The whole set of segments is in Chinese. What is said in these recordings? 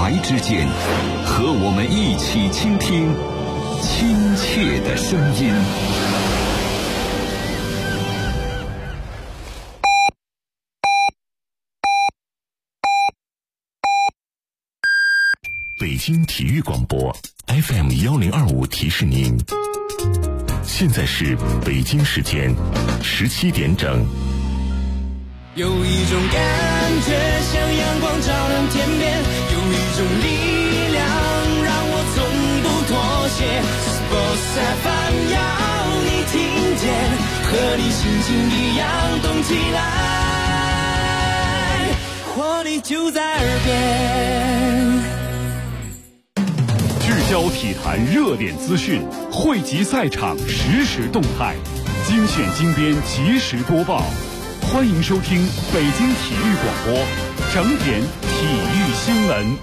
白之间，和我们一起倾听亲切的声音。 北京体育广播 FM 1025提示您，现在是北京时间17点整。 有一种感觉像阳光照亮天边，有一种力量让我从不妥协。Sports FM 要你听见，和你心情一样动起来，活力就在耳边。 聚焦体坛热点资讯，汇集赛场实时动态，精选精编及时播报。欢迎收听北京体育广播整点体育新闻。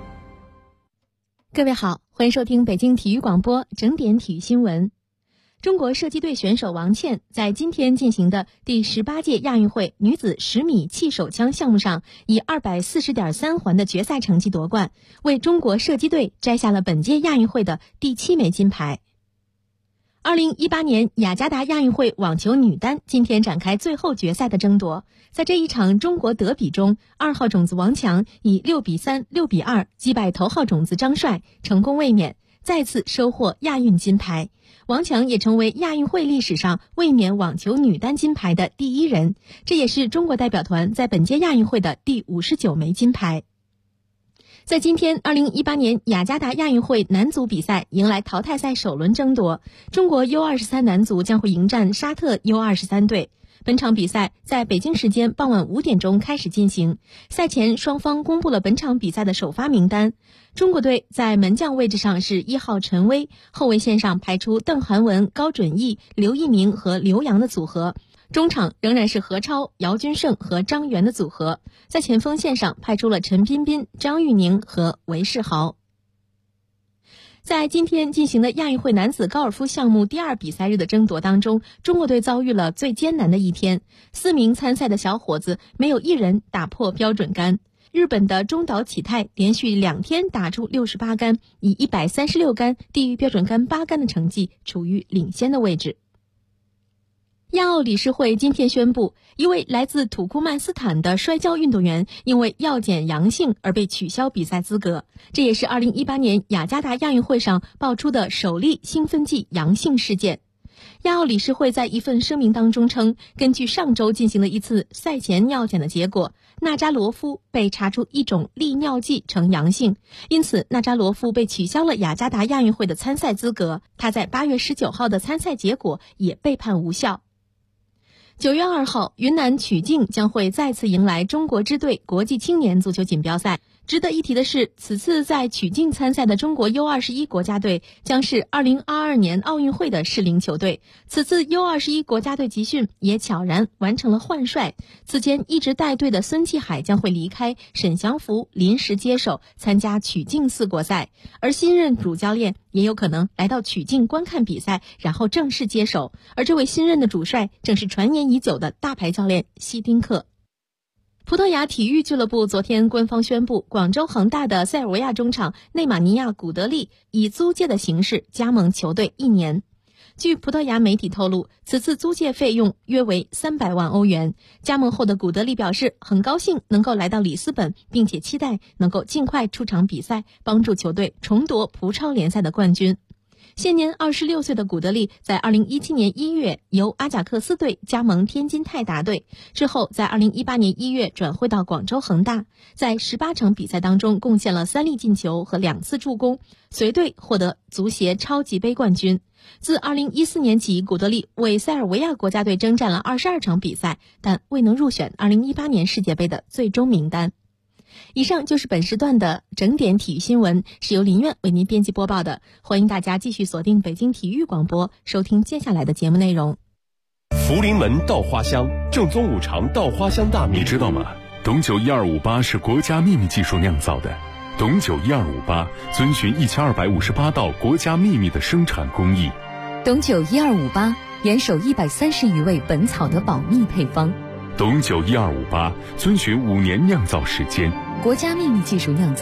各位好，欢迎收听北京体育广播整点体育新闻。中国射击队选手王倩在今天进行的第18届亚运会女子10米气手枪项目上，以240.3环的决赛成绩夺冠，为中国射击队摘下了本届亚运会的第7枚金牌。2018年雅加达亚运会网球女单今天展开最后决赛的争夺，在这一场中国德比中，2号种子王强以6比3、6比2击败头号种子张帅，成功卫冕，再次收获亚运金牌。王强也成为亚运会历史上卫冕网球女单金牌的第一人，这也是中国代表团在本届亚运会的第59枚金牌。在今天2018年雅加达亚运会男组比赛迎来淘汰赛首轮争夺，中国 U23 男足将会迎战沙特 U23 队。本场比赛在北京时间傍晚5点钟开始进行，赛前双方公布了本场比赛的首发名单。中国队在门将位置上是1号陈薇，后卫线上排出邓涵文、高准翼、刘一鸣和刘洋的组合，中场仍然是何超、姚军胜和张元的组合，在前锋线上派出了陈彬彬、张玉宁和韦世豪。在今天进行的亚运会男子高尔夫项目第2比赛日的争夺当中，中国队遭遇了最艰难的一天，4名参赛的小伙子没有一人打破标准杆。日本的中岛启太连续2天打出68杆，以136杆低于标准杆8杆的成绩处于领先的位置。亚奥理事会今天宣布，一位来自土库曼斯坦的摔跤运动员因为药检阳性而被取消比赛资格，这也是2018年雅加达亚运会上爆出的首例兴奋剂阳性事件。亚奥理事会在一份声明当中称，根据上周进行的一次赛前尿检的结果，纳扎罗夫被查出一种利尿剂呈阳性，因此纳扎罗夫被取消了雅加达亚运会的参赛资格，他在8月19号的参赛结果也被判无效。9月2号，云南曲靖将会再次迎来中国支队国际青年足球锦标赛。值得一提的是，此次在曲靖参赛的中国 U21 国家队将是2022年奥运会的适龄球队。此次 U21 国家队集训也悄然完成了换帅，此前一直带队的孙继海将会离开，沈祥福临时接手参加曲靖4国赛，而新任主教练也有可能来到曲靖观看比赛，然后正式接手。而这位新任的主帅正是传言已久的大牌教练希丁克。葡萄牙体育俱乐部昨天官方宣布，广州恒大的塞尔维亚中场内马尼亚古德利以租借的形式加盟球队1年。据葡萄牙媒体透露，此次租借费用约为300万欧元。加盟后的古德利表示，很高兴能够来到里斯本，并且期待能够尽快出场比赛，帮助球队重夺葡超联赛的冠军。现年26岁的古德利在2017年1月由阿贾克斯队加盟天津泰达队，之后在2018年1月转会到广州恒大，在18场比赛当中贡献了3粒进球和2次助攻，随队获得足协超级杯冠军。自2014年起，古德利为塞尔维亚国家队征战了22场比赛，但未能入选2018年世界杯的最终名单。以上就是本时段的整点体育新闻，是由林苑为您编辑播报的。欢迎大家继续锁定北京体育广播，收听接下来的节目内容。 福临门稻花香，正宗五常稻花香大米，你知道吗？董酒1258是国家秘密技术酿造的。董酒1258遵循1258道国家秘密的生产工艺。 董酒1258严守130余味本草的保密配方。 董酒1258遵循5年酿造时间， 国家秘密技术酿造，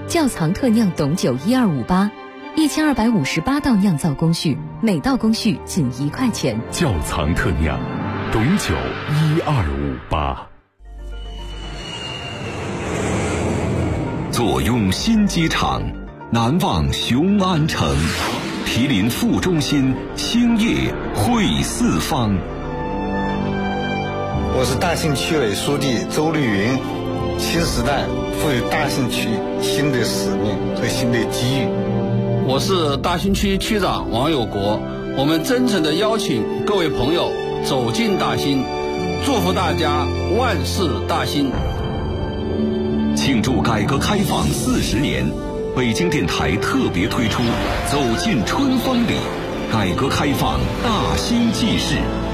窖藏特酿董酒1258，1258道酿造工序，每道工序仅1块钱。 窖藏特酿董酒1258。 坐拥新机场，难忘雄安城，毗邻副中心，兴业汇四方。 我是大兴区委书记周绿云。新时代赋予大兴区新的使命和新的机遇。 我是大兴区区长王有国，我们真诚地邀请各位朋友走进大兴，祝福大家万事大兴。 庆祝改革开放40年，北京电台特别推出走进春风里，改革开放大兴纪事。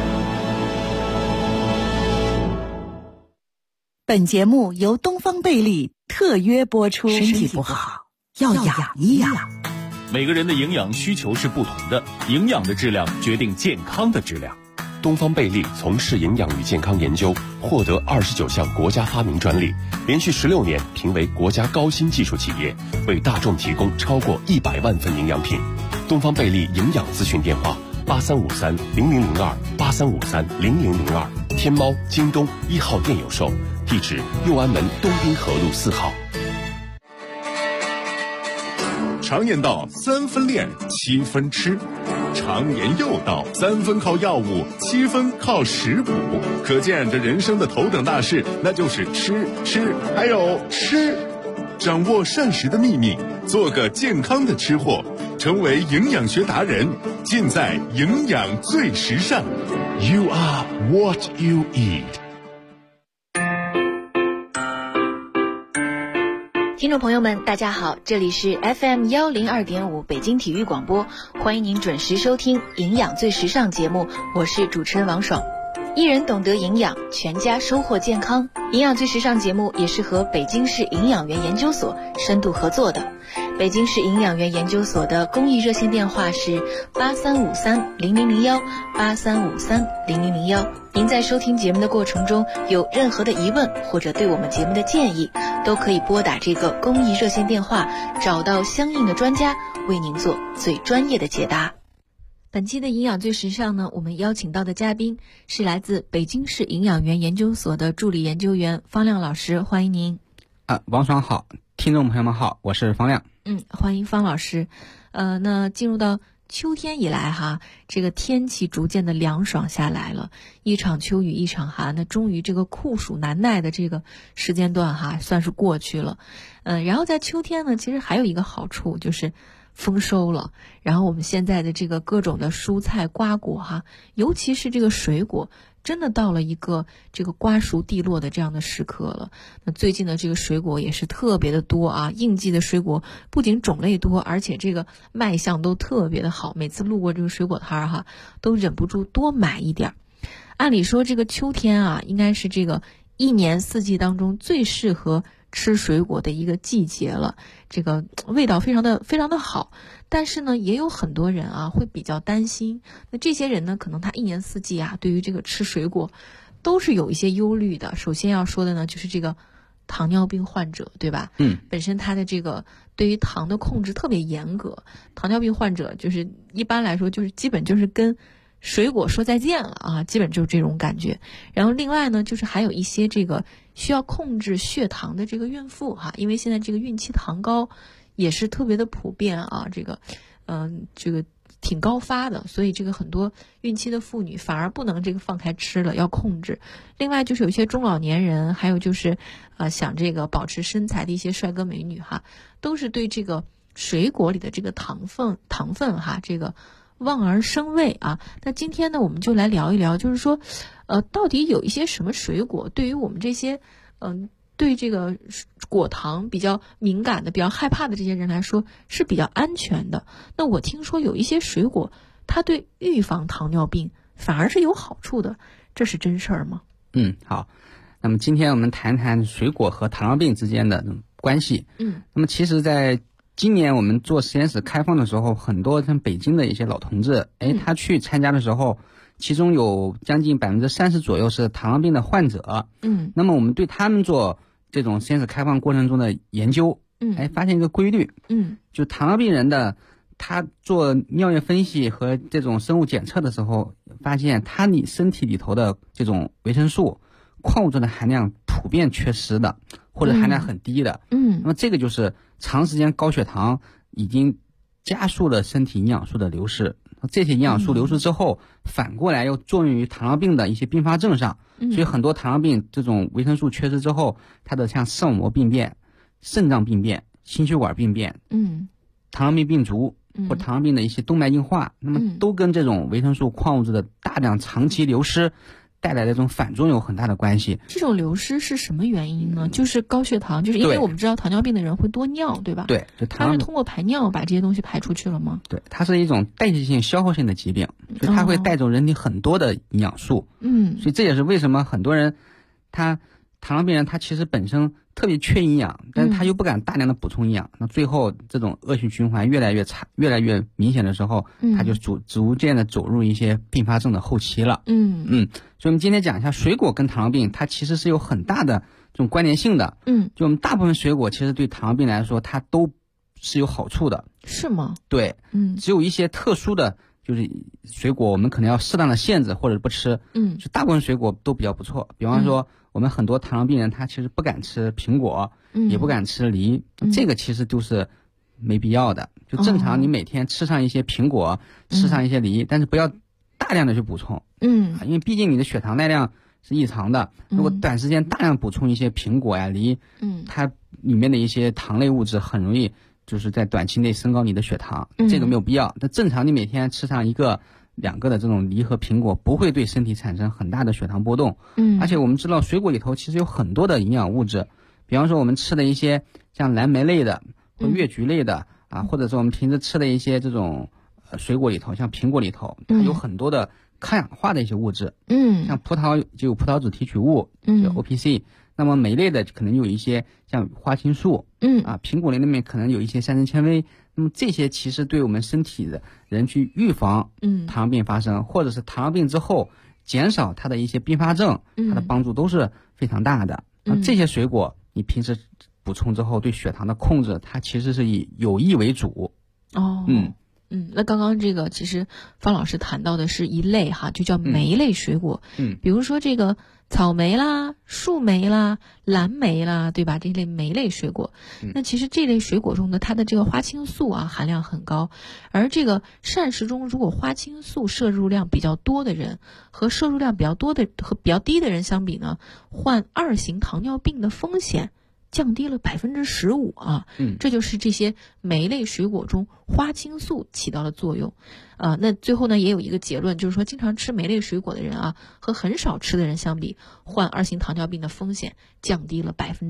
本节目由东方贝利特约播出。身体不好要养一养。 每个人的营养需求是不同的，营养的质量决定健康的质量。 东方贝利从事营养与健康研究，获得29项国家发明专利，连续16年评为国家高新技术企业，为大众提供超过100万份营养品。东方贝利营养咨询电话83530002，83530002，天猫、京东1号店有售，地址右安门东滨河路4号。 常言道3分练7分吃，常言又道3分靠药物7分靠食补，可见这人生的头等大事那就是吃还有吃。掌握膳食的秘密，做个健康的吃货，成为营养学达人，尽在营养最时尚。 You are what you eat。 听众朋友们大家好，这里是 FM102.5 北京体育广播，欢迎您准时收听营养最时尚节目，我是主持人王爽。一人懂得营养，全家收获健康。营养最时尚节目也是和北京市营养员研究所深度合作的。北京市营养员研究所的公益热线电话是83530001 83530001。您在收听节目的过程中有任何的疑问或者对我们节目的建议，都可以拨打这个公益热线电话，找到相应的专家为您做最专业的解答。本期的营养最时尚呢，我们邀请到的嘉宾是来自北京市营养员研究所的助理研究员方亮老师，欢迎您。 王爽好，听众朋友们好，我是方亮。 欢迎方老师。那进入到秋天以来哈，这个天气逐渐的凉爽下来了，一场秋雨一场寒，那终于这个酷暑难耐的这个时间段哈，算是过去了。然后在秋天呢，其实还有一个好处就是丰收了，然后我们现在的这个各种的蔬菜瓜果哈，尤其是这个水果，真的到了一个这个瓜熟蒂落的这样的时刻了。那最近的这个水果也是特别的多啊，应季的水果不仅种类多，而且这个卖相都特别的好，每次路过这个水果摊哈，都忍不住多买一点。按理说这个秋天啊，应该是这个一年四季当中最适合吃水果的一个季节了，这个味道非常的好。但是呢，也有很多人啊会比较担心，那这些人呢，可能他一年四季啊对于这个吃水果都是有一些忧虑的。首先要说的呢，就是这个糖尿病患者，对吧？本身他的这个对于糖的控制特别严格，糖尿病患者就是一般来说就是基本就是跟水果说再见了啊，基本就是这种感觉。然后另外呢，就是还有一些这个需要控制血糖的这个孕妇哈，因为现在这个孕期糖高也是特别的普遍啊，这个挺高发的，所以这个很多孕期的妇女反而不能这个放开吃了，要控制。另外就是有些中老年人，还有就是想这个保持身材的一些帅哥美女哈，都是对这个水果里的这个糖分哈，这个望而生畏啊。那今天呢，我们就来聊一聊，就是说到底有一些什么水果对于我们这些对这个果糖比较敏感的、比较害怕的这些人来说是比较安全的。那我听说有一些水果它对预防糖尿病反而是有好处的，这是真事儿吗？ 好，那么今天我们谈谈水果和糖尿病之间的关系。那么其实在今年我们做实验室开放的时候，很多像北京的一些老同志，他去参加的时候，其中有将近30%左右是糖尿病的患者。那么我们对他们做这种实验室开放过程中的研究， 发现一个规律，就糖尿病人的他做尿液分析和这种生物检测的时候，发现他身体里头的这种维生素、矿物质的含量普遍缺失的，或者含量很低的。那么这个就是长时间高血糖已经加速了身体营养素的流失。这些营养素流失之后，反过来又作用于糖尿病的一些并发症上。所以很多糖尿病这种维生素缺失之后，它的像视网膜病变、肾脏病变、心血管病变，糖尿病病足或糖尿病的一些动脉硬化，那么都跟这种维生素、矿物质的大量长期流失带来的这种反作用有很大的关系。 这种流失是什么原因呢？就是高血糖，就是因为我们知道糖尿病的人会多尿，对吧？ 对， 它是通过排尿把这些东西排出去了吗？ 对，它是一种代谢性消耗性的疾病，所以它会带走人体很多的营养素。所以这也是为什么很多人糖尿病人他其实本身特别缺营养，但是他又不敢大量的补充营养，那最后这种恶性循环越来越差、越来越明显的时候，他就逐渐的走入一些并发症的后期了。所以我们今天讲一下水果跟糖尿病，它其实是有很大的这种关联性的。就我们大部分水果其实对糖尿病来说，它都是有好处的。 是吗？ 对，只有一些特殊的就是水果，我们可能要适当的限制或者不吃。就大部分水果都比较不错，比方说我们很多糖尿病人他其实不敢吃苹果，也不敢吃梨，这个其实都是没必要的。就正常你每天吃上一些苹果，吃上一些梨，但是不要大量的去补充。因为毕竟你的血糖耐量是异常的，如果短时间大量补充一些苹果呀、梨，它里面的一些糖类物质很容易就是在短期内升高你的血糖，这个没有必要。但正常你每天吃上1个、2个的这种梨和苹果，不会对身体产生很大的血糖波动。而且我们知道水果里头其实有很多的营养物质，比方说我们吃的一些像蓝莓类的或越橘类的或者说我们平时吃的一些这种水果里头，像苹果里头，它有很多的抗氧化的一些物质。像葡萄就有葡萄籽提取物，就 OPC。那么莓类的可能有一些像花青素，苹果类里面可能有一些膳食纤维。那么这些其实对我们身体的人去预防糖尿病发生，或者是糖尿病之后减少它的一些并发症，它的帮助都是非常大的。这些水果你平时补充之后，对血糖的控制，它其实是以有益为主。 那刚刚这个其实方老师谈到的是一类就叫莓类水果。比如说这个草莓啦、树莓啦、蓝莓啦，对吧？这类莓类水果。那其实这类水果中的它的这个花青素含量很高，而这个膳食中如果花青素摄入量比较多的人和摄入量比较多的和比较低的人相比呢，患2型糖尿病的风险降低了15%这就是这些莓类水果中花青素起到了作用。那最后呢也有一个结论，就是说经常吃莓类水果的人和很少吃的人相比，患2型糖尿病的风险降低了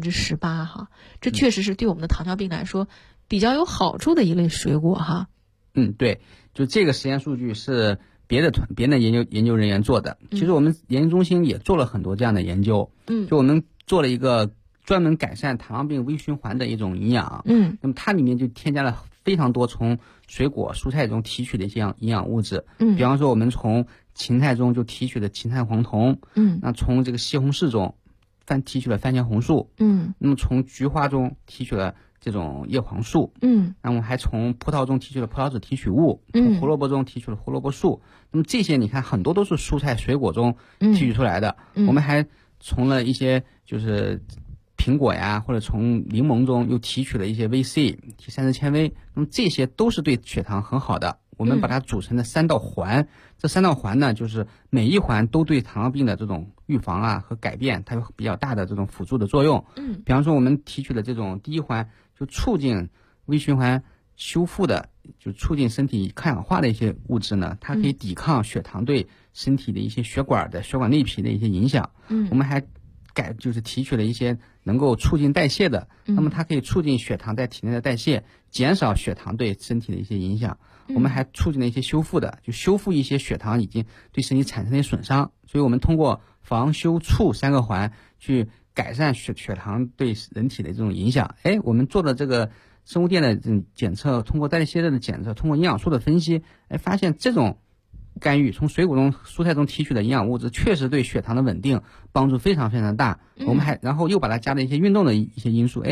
18%这确实是对我们的糖尿病来说比较有好处的一类水果对，就这个实验数据是别的研究人员做的。其实我们研究中心也做了很多这样的研究。就我们做了一个专门改善糖尿病微循环的一种营养。那么它里面就添加了非常多从水果、蔬菜中提取的一些营养物质。比方说我们从芹菜中就提取了芹菜黄酮。那从这个西红柿中提取了番茄红素。那么从菊花中提取了这种叶黄素。那么还从葡萄中提取了葡萄籽提取物。从胡萝卜中提取了胡萝卜素。那么这些你看很多都是蔬菜水果中提取出来的。我们还从了一些就是苹果呀，或者从柠檬中又提取了一些 VC 膳食纤维。那么这些都是对血糖很好的。我们把它组成了3道环。这3道环呢，就是每一环都对糖尿病的这种预防和改变，它有比较大的这种辅助的作用。比方说我们提取的这种第一环就促进微循环修复的，就促进身体抗氧化的一些物质呢，它可以抵抗血糖对身体的一些血管内皮的一些影响。我们还就是提取了一些能够促进代谢的，那么它可以促进血糖在体内的代谢，减少血糖对身体的一些影响。我们还促进了一些修复的，就修复一些血糖已经对身体产生的损伤。所以我们通过防修促3个环去改善血糖对人体的这种影响。我们做的这个生物电的检测，通过代谢热的检测，通过营养素的分析，发现这种干预从水果中、蔬菜中提取的营养物质确实对血糖的稳定帮助非常非常大。我们然后又把它加了一些运动的一些因素，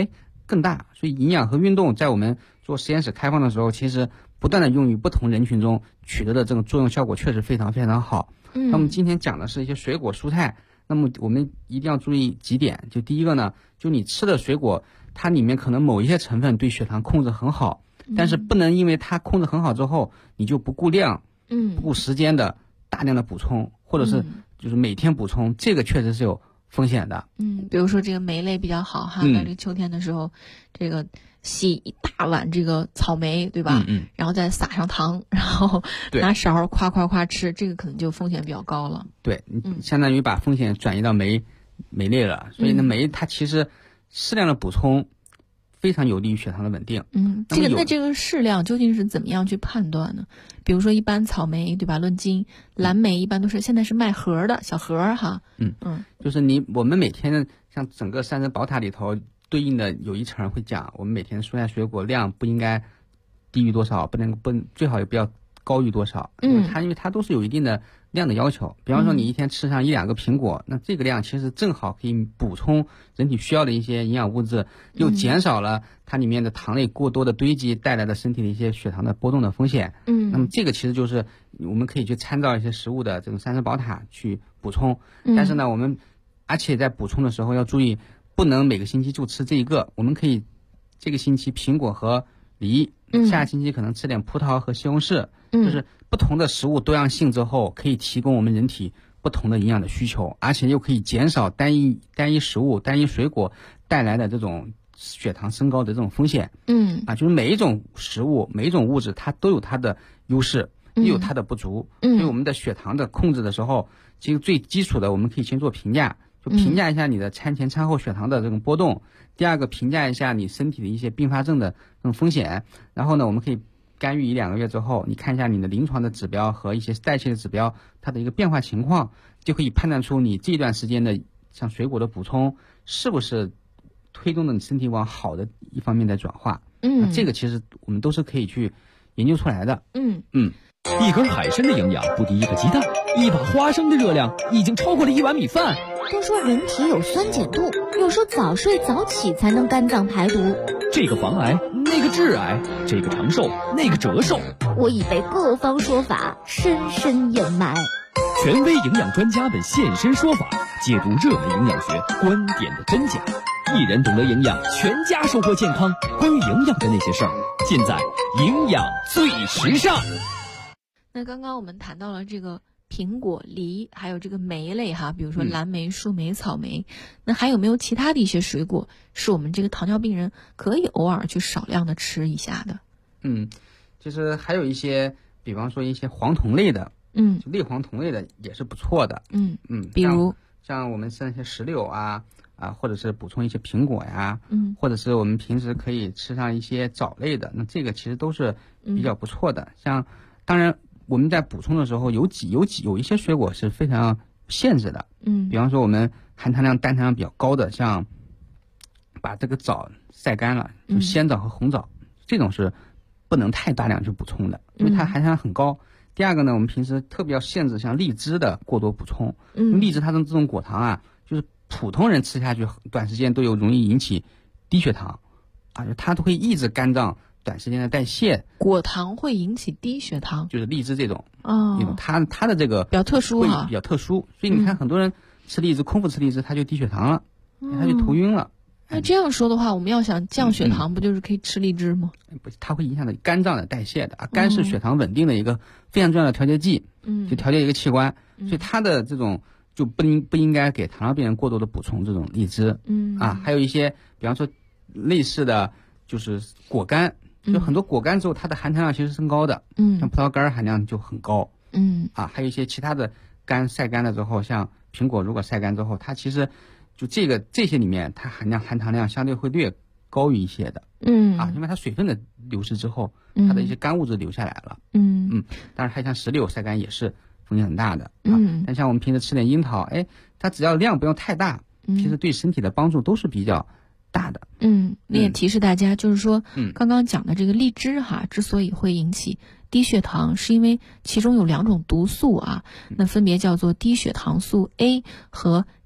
更大。所以营养和运动在我们做实验室开放的时候，其实不断的用于不同人群中取得的这种作用效果确实非常非常好。那我们今天讲的是一些水果蔬菜，那么我们一定要注意几点。就第一个呢，就你吃的水果，它里面可能某一些成分对血糖控制很好，但是不能因为它控制很好之后，你就不顾量，不顾时间的大量的补充，或者是就是每天补充，这个确实是有风险的。 比如说这个莓类比较好哈，在这个秋天的时候，这个洗一大碗这个草莓，对吧？然后再撒上糖，然后拿勺夸夸夸吃，这个可能就风险比较高了。 对，相当于把风险转移到莓类了。所以呢，莓它其实适量的补充非常有利于血糖的稳定。 这个适量究竟是怎么样去判断呢？比如说一般草莓对吧，论斤，蓝莓一般都是现在是卖盒的小盒哈。 就是我们每天像整个3层宝塔里头对应的有一层会讲，我们每天蔬菜水果量不应该低于多少，最好也不要高于多少。因为它都是有一定的量的要求。比方说你一天吃上1-2个苹果，那这个量其实正好可以补充人体需要的一些营养物质，又减少了它里面的糖类过多的堆积带来的身体的一些血糖的波动的风险。那么这个其实就是我们可以去参照一些食物的这种3层宝塔去补充。但是呢，而且在补充的时候要注意，不能每个星期就吃这一个。我们可以这个星期苹果和梨，下星期可能吃点葡萄和西红柿，就是不同的食物多样性之后，可以提供我们人体不同的营养的需求，而且又可以减少单一食物、单一水果带来的这种血糖升高的这种风险。就是每一种食物、每一种物质，它都有它的优势，也有它的不足。所以我们的血糖的控制的时候，其实最基础的我们可以先做评价，就评价一下你的餐前餐后血糖的这种波动。第二个，评价一下你身体的一些并发症的这种风险。然后呢，我们可以干预1-2个月之后，你看一下你的临床的指标和一些代谢的指标它的一个变化情况，就可以判断出你这段时间的像水果的补充是不是推动了你身体往好的一方面的转化。这个其实我们都是可以去研究出来的。 一根海参的营养不敌一个鸡蛋，一把花生的热量已经超过了1碗米饭。 都说人体有酸碱度，有时候早睡早起才能肝脏排毒。 这个防癌，那个致癌，这个长寿，那个折寿。 我已被各方说法深深掩埋。 权威营养专家们现身说法，解读热门营养学观点的真假。一人懂得营养，全家收获健康。关于营养的那些事儿，尽在营养最时尚。 那刚刚我们谈到了这个苹果、梨，还有这个莓类哈，比如说蓝莓、树莓、草莓。那还有没有其他的一些水果是我们这个糖尿病人可以偶尔去少量的吃一下的？ 其实还有一些，比方说一些黄酮类的，就类黄酮类的也是不错的。 比如像我们吃那些石榴或者是补充一些苹果呀，或者是我们平时可以吃上一些藻类的，那这个其实都是比较不错的。像当然我们在补充的时候有一些水果是非常限制的。比方说我们含糖量、单糖量比较高的，像把这个枣晒干了，就鲜枣和红枣，这种是不能太大量去补充的，因为它含糖量很高。第二个呢，我们平时特别要限制像荔枝的过多补充。荔枝它的这种果糖就是普通人吃下去短时间都有容易引起低血糖它都会抑制肝脏短时间的代谢。 果糖会引起低血糖， 就是荔枝这种它的这个比较特殊比较特殊，所以你看很多人吃荔枝，空腹吃荔枝，他就低血糖了，他就头晕了。 那这样说的话，我们要想降血糖，不就是可以吃荔枝吗？ 不，它会影响到肝脏的代谢的肝是血糖稳定的一个非常重要的调节剂，就调节一个器官，所以它的这种就不应该给糖尿病人过多的补充这种荔枝。还有一些比方说类似的就是果干，就很多果干之后它的含糖量其实是升高的，像葡萄干含量就很高。还有一些其他的晒干了之后，像苹果如果晒干之后，它其实就这些里面它含糖量相对会略高于一些的。因为它水分的流失之后，它的一些干物质留下来了。当然还像石榴晒干也是风险很大的。但像我们平时吃点樱桃，它只要量不用太大，其实对身体的帮助都是比较大的。 你也提示大家，就是说刚刚讲的这个荔枝之所以会引起低血糖，是因为其中有2种毒素那分别叫做低血糖素 A 和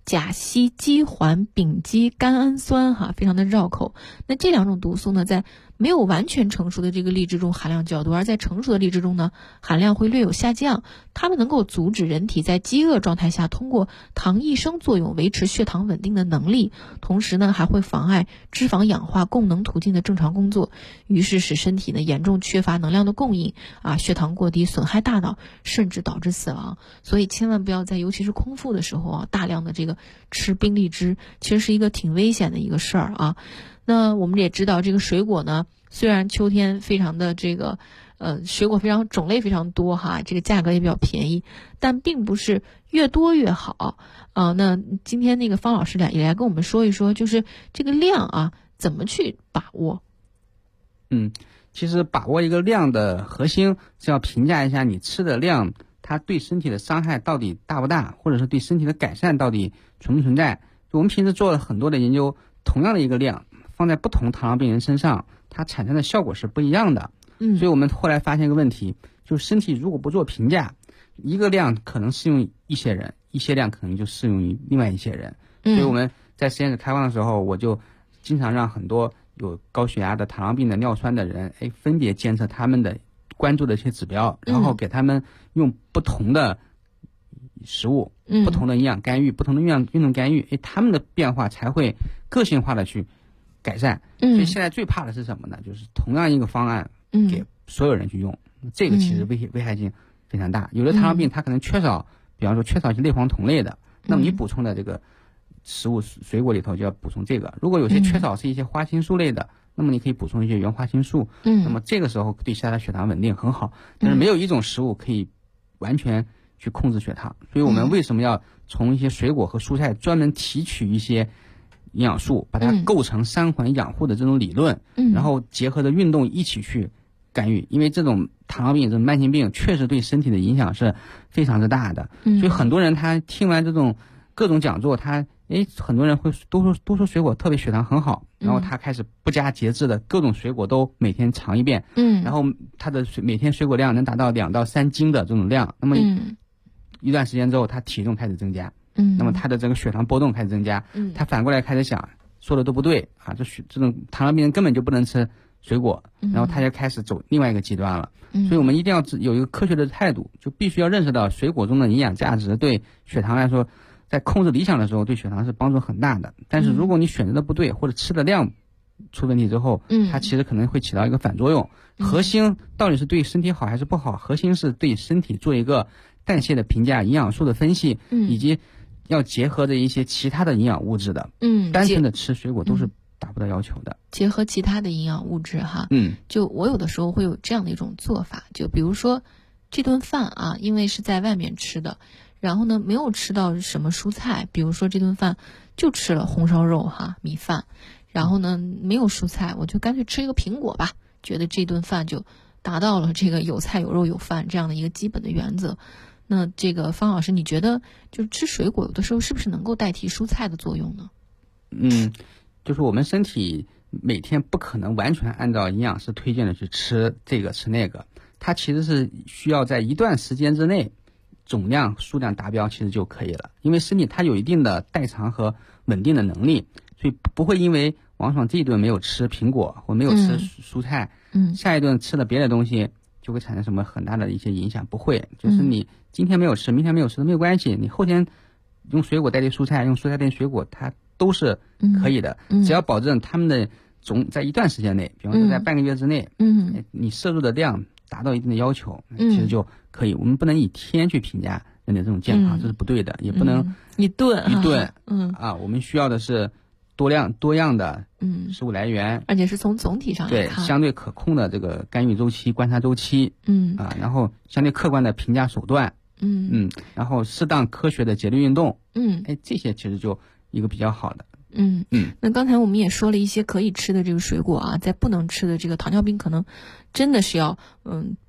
甲烯基环丙基甘氨酸非常的绕口。那这2种毒素呢，在没有完全成熟的这个荔枝中含量较多，而在成熟的荔枝中呢，含量会略有下降。它们能够阻止人体在饥饿状态下通过糖异生作用维持血糖稳定的能力，同时呢，还会妨碍脂肪氧化供能途径的正常工作，于是使身体呢严重缺乏能量的供应血糖过低，损害大脑，甚至导致死亡。所以千万不要在尤其是空腹的时候大量的这个吃冰荔枝，其实是一个挺危险的一个事儿那我们也知道，这个水果呢，虽然秋天非常的这个水果非常种类非常多这个价格也比较便宜，但并不是越多越好那今天那个方老师也来跟我们说一说，就是这个量怎么去把握。 其实把握一个量的核心是要评价一下你吃的量，它对身体的伤害到底大不大，或者是对身体的改善到底存不存在。我们平时做了很多的研究，同样的一个量放在不同糖尿病人身上，它产生的效果是不一样的。所以我们后来发现一个问题，就是身体如果不做评价，一个量可能适用一些人，一些量可能就适用于另外一些人。所以我们在实验室开放的时候，我就经常让很多有高血压的、糖尿病的、尿酸的人，分别监测他们的关注的一些指标，然后给他们用不同的食物、不同的营养干预、不同的运动干预，他们的变化才会个性化的去改善。所以现在最怕的是什么呢？就是同样一个方案给所有人去用，这个其实危害性非常大。有的糖尿病它可能缺少，比方说缺少一些类黄酮类的，那么你补充的这个食物水果里头就要补充这个。如果有些缺少是一些花青素类的，那么你可以补充一些原花青素，那么这个时候对下的血糖稳定很好。但是没有一种食物可以完全去控制血糖，所以我们为什么要从一些水果和蔬菜专门提取一些营养素，把它构成3环养护的这种理论，然后结合着运动一起去干预。因为这种糖尿病这种慢性病确实对身体的影响是非常之大的，所以很多人他听完这种各种讲座，他很多人会都说水果特别血糖很好，然后他开始不加节制的各种水果都每天尝一遍，然后他的每天水果量能达到2到3斤的这种量，那么一段时间之后他体重开始增加，那么他的这个血糖波动开始增加，他反过来开始想说的都不对这种糖尿病人根本就不能吃水果，然后他就开始走另外一个极端了。所以我们一定要有一个科学的态度，就必须要认识到水果中的营养价值对血糖来说，在控制理想的时候对血糖是帮助很大的。但是如果你选择的不对，或者吃的量出问题之后，它其实可能会起到一个反作用。核心到底是对身体好还是不好？核心是对身体做一个代谢的评价、营养素的分析，以及要结合着一些其他的营养物质的。单纯的吃水果都是达不到要求的。 结合其他的营养物质就我有的时候会有这样的一种做法，就比如说这顿饭因为是在外面吃的，然后呢没有吃到什么蔬菜，比如说这顿饭就吃了红烧肉米饭，然后呢没有蔬菜，我就干脆吃一个苹果吧，觉得这顿饭就达到了这个有菜有肉有饭这样的一个基本的原则。那这个方老师，你觉得就是吃水果有的时候是不是能够代替蔬菜的作用呢？ 就是我们身体每天不可能完全按照营养师推荐的去吃这个吃那个，它其实是需要在一段时间之内总量数量达标其实就可以了。因为身体它有一定的代偿和稳定的能力，所以不会因为王爽这一顿没有吃苹果或没有吃蔬菜，下一顿吃了别的东西就会产生什么很大的一些影响，不会。就是你今天没有吃，明天没有吃都没有关系，你后天用水果代替蔬菜，用蔬菜代替水果，它都是可以的，只要保证他们的在一段时间内，比方说在半个月之内，你摄入的量达到一定的要求，其实就可以。我们不能以天去评价人的这种健康，这是不对的，也不能一顿我们需要的是多样的食物来源， 而且是从总体上来看， 相对可控的这个干预周期、观察周期，然后相对客观的评价手段，然后适当科学的节律运动，这些其实就一个比较好的。 那刚才我们也说了一些可以吃的这个水果在不能吃的这个糖尿病可能真的是要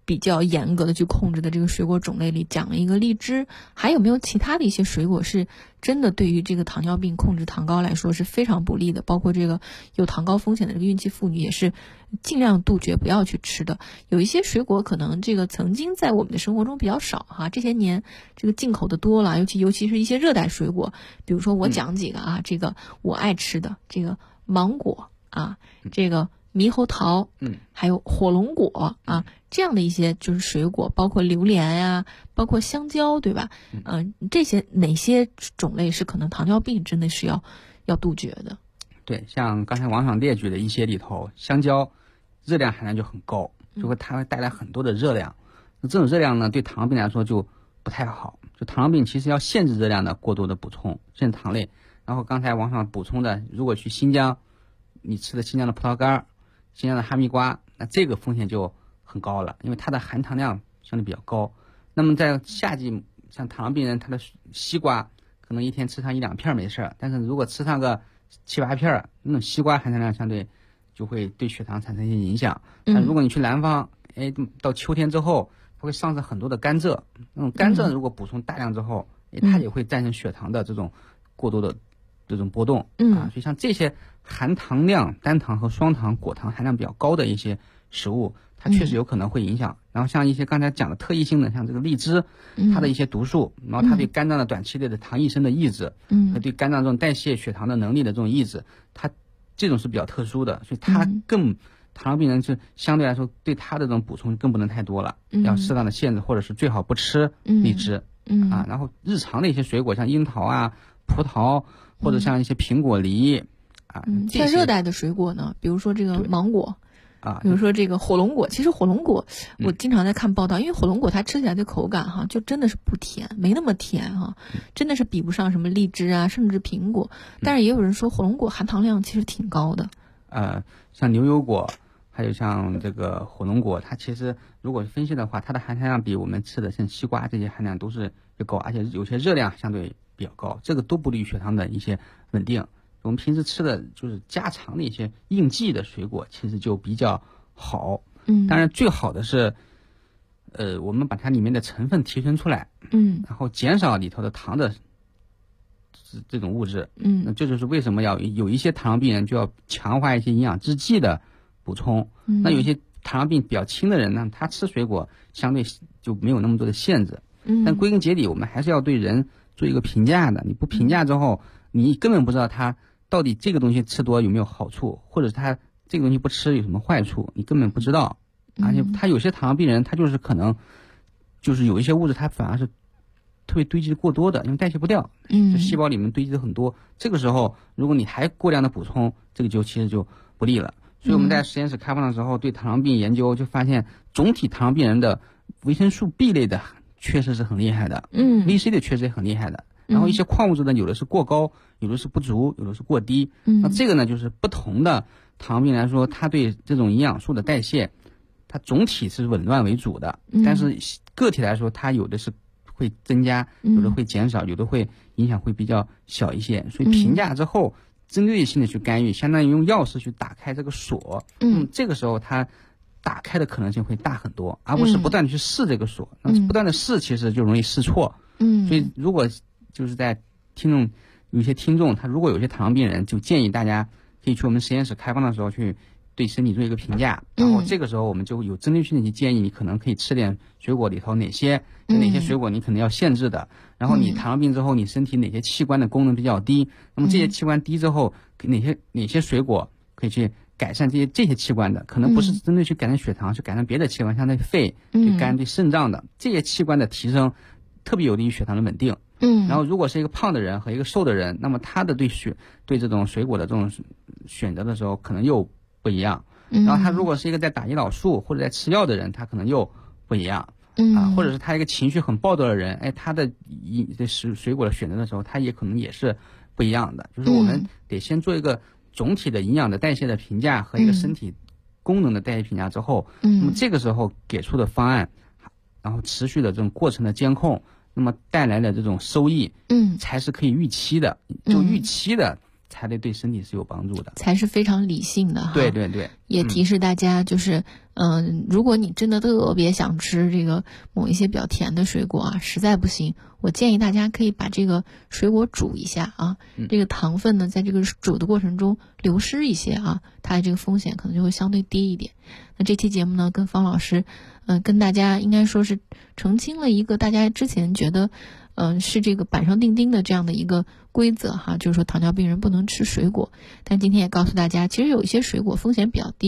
比较严格的去控制的这个水果种类里讲了一个荔枝，还有没有其他的一些水果是真的对于这个糖尿病控制糖高来说是非常不利的？包括这个有糖高风险的这个孕期妇女也是尽量杜绝不要去吃的。有一些水果可能这个曾经在我们的生活中比较少哈，这些年这个进口的多了，尤其是一些热带水果，比如说我讲几个啊，这个我爱吃的这个芒果啊，这个猕猴桃，还有火龙果啊，这样的一些就是水果，包括榴莲呀，包括香蕉，对吧？这些哪些种类是可能糖尿病真的是要杜绝的？ 对，像刚才王爽列举的一些里头，香蕉热量含量就很高，它会带来很多的热量。那这种热量呢，对糖尿病来说就不太好。就糖尿病其实要限制热量的过多的补充，限制糖类。然后刚才王爽补充的，如果去新疆，你吃的新疆的葡萄干、新疆的哈密瓜，那这个风险就很高了，因为它的含糖量相对比较高。那么在夏季，像糖尿病人，他的西瓜可能一天吃上1-2片没事，但是如果吃上个7-8片，那种西瓜含糖量相对就会对血糖产生一些影响。但如果你去南方，到秋天之后，它会上升很多的甘蔗，那种甘蔗如果补充大量之后，它也会战胜血糖的这种过多的这种波动所以像这些含糖量、单糖和双糖、果糖含量比较高的一些食物，它确实有可能会影响。然后像一些刚才讲的特异性的，像这个荔枝，它的一些毒素，然后它对肝脏的短期内的糖异生的抑制，和对肝脏这种代谢血糖的能力的这种抑制，它这种是比较特殊的，所以它糖尿病人是相对来说对它的这种补充更不能太多了，要适当的限制，或者是最好不吃荔枝然后日常的一些水果，像樱桃啊、葡萄，或者像一些苹果、梨像热带的水果呢，比如说这个芒果比如说这个火龙果。其实火龙果我经常在看报道，因为火龙果它吃起来的口感哈，就真的是不甜，没那么甜哈，真的是比不上什么荔枝啊，甚至苹果。但是也有人说火龙果含糖量其实挺高的。 像牛油果，还有像这个火龙果，它其实如果分析的话，它的含糖量比我们吃的像西瓜这些含量都是越高，而且有些热量相对比较高，这个都不利于血糖的一些稳定。我们平时吃的就是家常的一些应季的水果，其实就比较好。当然最好的是，我们把它里面的成分提纯出来，然后减少里头的糖的这种物质。那这就是为什么要有一些糖尿病人就要强化一些营养制剂的补充。那有些糖尿病比较轻的人呢，他吃水果相对就没有那么多的限制。但归根结底，我们还是要对人做一个评价的。你不评价之后，你根本不知道他到底这个东西吃多有没有好处，或者他这个东西不吃有什么坏处，你根本不知道。而且他有些糖尿病人，他就是可能就是有一些物质，他反而是特别堆积过多的，因为代谢不掉，这细胞里面堆积的很多。这个时候，如果你还过量的补充，这个其实就不利了。所以我们在实验室开放的时候，对糖尿病研究就发现，总体糖尿病人的维生素 B 类的确实是很厉害的，VC 的确实也很厉害的。然后一些矿物质呢，有的是过高，有的是不足，有的是过低。那这个呢，就是不同的糖尿病来说，它对这种营养素的代谢，它总体是紊乱为主的。但是个体来说，它有的是会增加，有的会减少，有的会影响会比较小一些。所以评价之后，针对性的去干预，相当于用钥匙去打开这个锁。这个时候它打开的可能性会大很多，而不是不断的去试这个锁。那不断的试，其实就容易试错。所以如果就是在有些听众，他如果有些糖尿病人，就建议大家可以去我们实验室开放的时候去对身体做一个评价，然后这个时候我们就有针对性的去建议你可能可以吃点水果里头哪些水果你可能要限制的，然后你糖尿病之后你身体哪些器官的功能比较低，那么这些器官低之后哪些水果可以去改善这些器官的，可能不是针对去改善血糖，是改善别的器官，像对肺、对肝、对肾脏的这些器官的提升，特别有利于血糖的稳定。然后如果是一个胖的人和一个瘦的人，那么他的对这种水果的这种选择的时候可能又不一样。然后他如果是一个在打胰岛素或者在吃药的人，他可能又不一样。或者是他一个情绪很暴躁的人，他的水果的选择的时候，他也可能也是不一样的。就是我们得先做一个总体的营养的代谢的评价和一个身体功能的代谢评价之后，那么这个时候给出的方案，然后持续的这种过程的监控，那么带来的这种收益，才是可以预期的。就预期的才对身体是有帮助的， 才是非常理性的哈。 对对对， 也提示大家就是，如果你真的特别想吃这个某一些比较甜的水果啊，实在不行，我建议大家可以把这个水果煮一下啊，这个糖分呢在这个煮的过程中流失一些啊，它的这个风险可能就会相对低一点。那这期节目呢，跟方老师，跟大家应该说是澄清了一个大家之前觉得，是这个板上钉钉的这样的一个规则哈，就是说糖尿病人不能吃水果。但今天也告诉大家，其实有一些水果风险比较低。